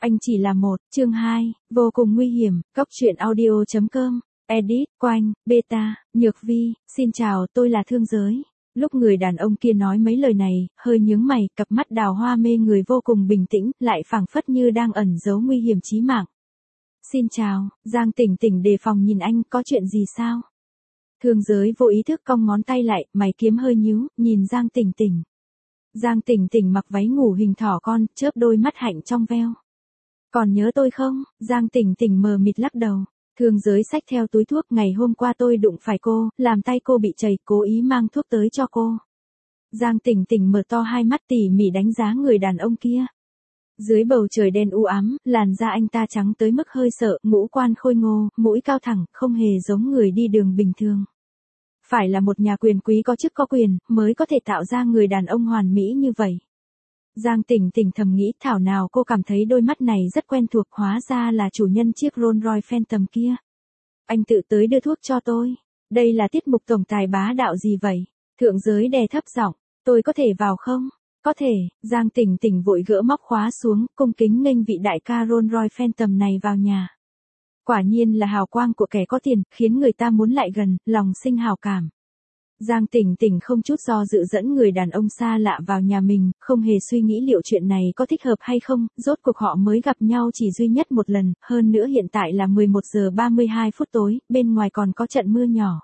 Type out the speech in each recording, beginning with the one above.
Anh chỉ là một, chương 2, vô cùng nguy hiểm, Cóc truyện audio.com, edit, Quanh, Beta, Nhược Vi, xin chào tôi là Thương Giới. Lúc người đàn ông kia nói mấy lời này, hơi nhướng mày, cặp mắt đào hoa mê người vô cùng bình tĩnh, lại phảng phất như đang ẩn giấu nguy hiểm chí mạng. Xin chào, Giang Tỉnh Tỉnh đề phòng nhìn anh, có chuyện gì sao? Thương Giới vô ý thức cong ngón tay lại, mày kiếm hơi nhíu, nhìn Giang Tỉnh Tỉnh. Giang Tỉnh Tỉnh mặc váy ngủ hình thỏ con, chớp đôi mắt hạnh trong veo. Còn nhớ tôi không? Giang Tỉnh Tỉnh mờ mịt lắc đầu. Thương Giới xách theo túi thuốc, ngày hôm qua tôi đụng phải cô, làm tay cô bị chảy, cố ý mang thuốc tới cho cô. Giang Tỉnh Tỉnh mở to hai mắt tỉ mỉ đánh giá người đàn ông kia. Dưới bầu trời đen u ám, làn da anh ta trắng tới mức hơi sợ, ngũ quan khôi ngô, mũi cao thẳng, không hề giống người đi đường bình thường. Phải là một nhà quyền quý có chức có quyền, mới có thể tạo ra người đàn ông hoàn mỹ như vậy. Giang Tỉnh Tỉnh thầm nghĩ, thảo nào cô cảm thấy đôi mắt này rất quen thuộc, hóa ra là chủ nhân chiếc Rolls Royce Phantom kia. Anh tự tới đưa thuốc cho tôi. Đây là tiết mục tổng tài bá đạo gì vậy? Thượng Giới đè thấp giọng, tôi có thể vào không? Có thể. Giang Tỉnh Tỉnh vội gỡ móc khóa xuống, cung kính nghênh vị đại ca Rolls Royce Phantom này vào nhà. Quả nhiên là hào quang của kẻ có tiền, khiến người ta muốn lại gần, lòng sinh hào cảm. Giang Tỉnh Tỉnh không chút do dự dẫn người đàn ông xa lạ vào nhà mình, không hề suy nghĩ liệu chuyện này có thích hợp hay không, rốt cuộc họ mới gặp nhau chỉ duy nhất một lần, hơn nữa hiện tại là 11 giờ 32 phút tối, bên ngoài còn có trận mưa nhỏ.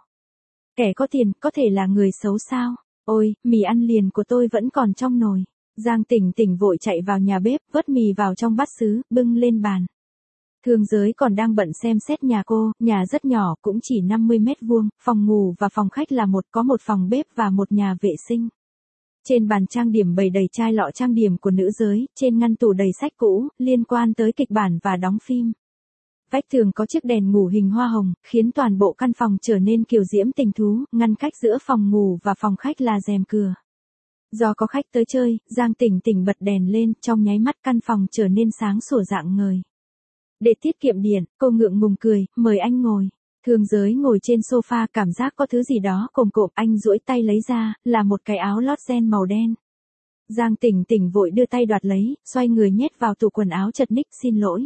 Kẻ có tiền, có thể là người xấu sao? Ôi, mì ăn liền của tôi vẫn còn trong nồi. Giang Tỉnh Tỉnh vội chạy vào nhà bếp, vớt mì vào trong bát sứ, bưng lên bàn. Thương Giới còn đang bận xem xét nhà cô, nhà rất nhỏ, cũng chỉ 50 mét vuông, phòng ngủ và phòng khách là có một phòng bếp và một nhà vệ sinh. Trên bàn trang điểm bày đầy chai lọ trang điểm của nữ giới, trên ngăn tủ đầy sách cũ, liên quan tới kịch bản và đóng phim. Vách tường có chiếc đèn ngủ hình hoa hồng, khiến toàn bộ căn phòng trở nên kiều diễm tình thú, ngăn cách giữa phòng ngủ và phòng khách là rèm cửa. Do có khách tới chơi, Giang Tỉnh Tỉnh bật đèn lên, trong nháy mắt căn phòng trở nên sáng sủa rạng ngời. Để tiết kiệm điện, cô ngượng ngùng cười, mời anh ngồi. Thương Giới ngồi trên sofa, cảm giác có thứ gì đó cồm cộm, anh duỗi tay lấy ra, là một cái áo lót ren màu đen. Giang Tỉnh Tỉnh vội đưa tay đoạt lấy, xoay người nhét vào tủ quần áo chật ních, xin lỗi.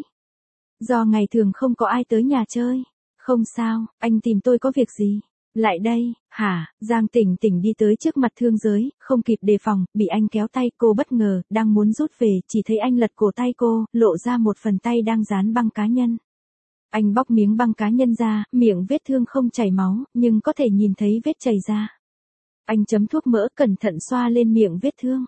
Do ngày thường không có ai tới nhà chơi. Không sao, anh tìm tôi có việc gì? Lại đây, hả? Giang Tỉnh Tỉnh đi tới trước mặt Thương Giới, không kịp đề phòng, bị anh kéo tay, cô bất ngờ, đang muốn rút về, chỉ thấy anh lật cổ tay cô, lộ ra một phần tay đang dán băng cá nhân. Anh bóc miếng băng cá nhân ra, miệng vết thương không chảy máu, nhưng có thể nhìn thấy vết chảy ra. Anh chấm thuốc mỡ, cẩn thận xoa lên miệng vết thương.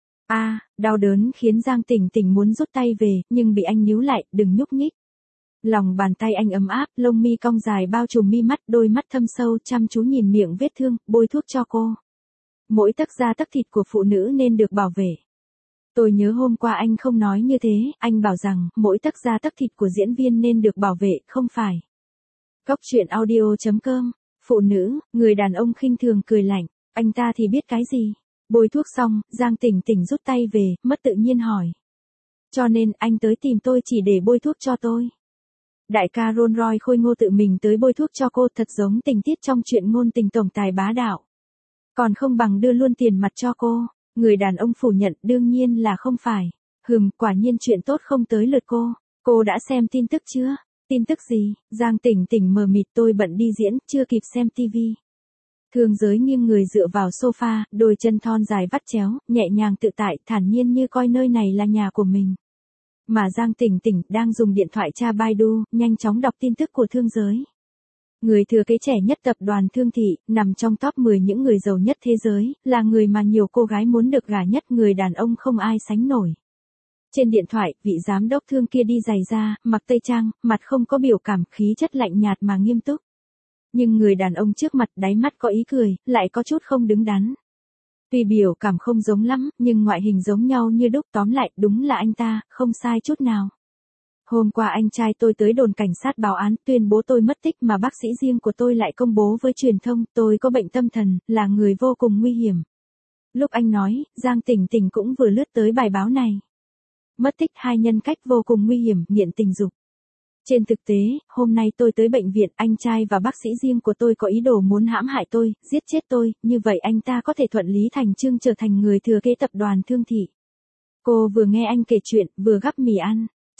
Đau đớn khiến Giang Tỉnh Tỉnh muốn rút tay về, nhưng bị anh níu lại, đừng nhúc nhích. Lòng bàn tay anh ấm áp, lông mi cong dài bao trùm mi mắt, đôi mắt thâm sâu chăm chú nhìn miệng vết thương, bôi thuốc cho cô. Mỗi tấc da tấc thịt của phụ nữ nên được bảo vệ. Tôi nhớ hôm qua anh không nói như thế, anh bảo rằng, mỗi tấc da tấc thịt của diễn viên nên được bảo vệ, không phải. Cóc truyện audio.com, phụ nữ, người đàn ông khinh thường cười lạnh, anh ta thì biết cái gì. Bôi thuốc xong, Giang Tỉnh Tỉnh rút tay về, mất tự nhiên hỏi. Cho nên, anh tới tìm tôi chỉ để bôi thuốc cho tôi. Đại ca Rolls Royce khôi ngô tự mình tới bôi thuốc cho cô, thật giống tình tiết trong chuyện ngôn tình tổng tài bá đạo. Còn không bằng đưa luôn tiền mặt cho cô. Người đàn ông phủ nhận, đương nhiên là không phải. Quả nhiên chuyện tốt không tới lượt cô. Cô đã xem tin tức chưa? Tin tức gì? Giang Tỉnh Tỉnh mờ mịt, tôi bận đi diễn, chưa kịp xem tivi. Thương Giới nghiêng người dựa vào sofa, đôi chân thon dài vắt chéo, nhẹ nhàng tự tại, thản nhiên như coi nơi này là nhà của mình. Mà Giang Tỉnh Tỉnh đang dùng điện thoại tra Baidu, nhanh chóng đọc tin tức của Thương Giới. Người thừa kế trẻ nhất tập đoàn Thương Thị, nằm trong top 10 những người giàu nhất thế giới, là người mà nhiều cô gái muốn được gả nhất, người đàn ông không ai sánh nổi. Trên điện thoại, vị giám đốc Thương kia đi giày da, mặc tây trang, mặt không có biểu cảm, khí chất lạnh nhạt mà nghiêm túc. Nhưng người đàn ông trước mặt, đáy mắt có ý cười, lại có chút không đứng đắn. Tuy biểu cảm không giống lắm, nhưng ngoại hình giống nhau như đúc, tóm lại, đúng là anh ta, không sai chút nào. Hôm qua anh trai tôi tới đồn cảnh sát báo án, tuyên bố tôi mất tích, mà bác sĩ riêng của tôi lại công bố với truyền thông, tôi có bệnh tâm thần, là người vô cùng nguy hiểm. Lúc anh nói, Giang Tỉnh Tỉnh cũng vừa lướt tới bài báo này. Mất tích hai nhân cách vô cùng nguy hiểm, nghiện tình dục. Trên thực tế, hôm nay tôi tới bệnh viện, anh trai và bác sĩ riêng của tôi có ý đồ muốn hãm hại tôi, giết chết tôi, như vậy anh ta có thể thuận lý thành chương trở thành người thừa kế tập đoàn Thương Thị. Cô vừa nghe anh kể chuyện, vừa gắp mì ăn.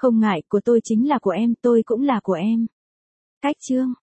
Không ngại, của tôi chính là của em, tôi cũng là của em. Cách chương